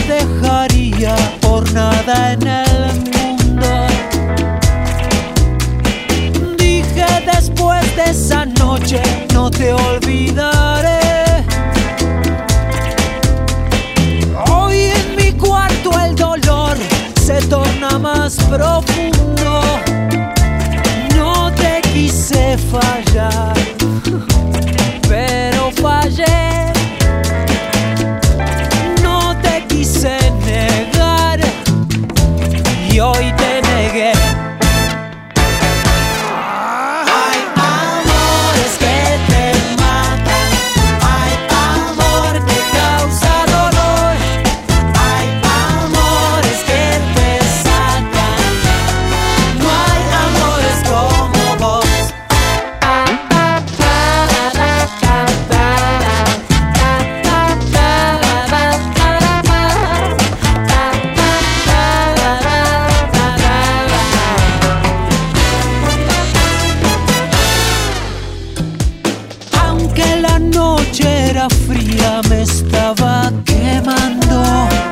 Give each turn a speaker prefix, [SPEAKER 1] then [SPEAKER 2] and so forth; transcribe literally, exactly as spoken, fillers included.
[SPEAKER 1] dejaría por nada en el mundo. Dije después de esa noche no te olvidaré. Hoy en mi cuarto el dolor se torna más profundo. No te quise fallar, pero fallé. No te quise negar y hoy te negué. Hay amores que te matan, hay amor que causa dolor, hay amores que te sacan, no hay amores como vos. Aunque la noche era fría, me estaba quemando.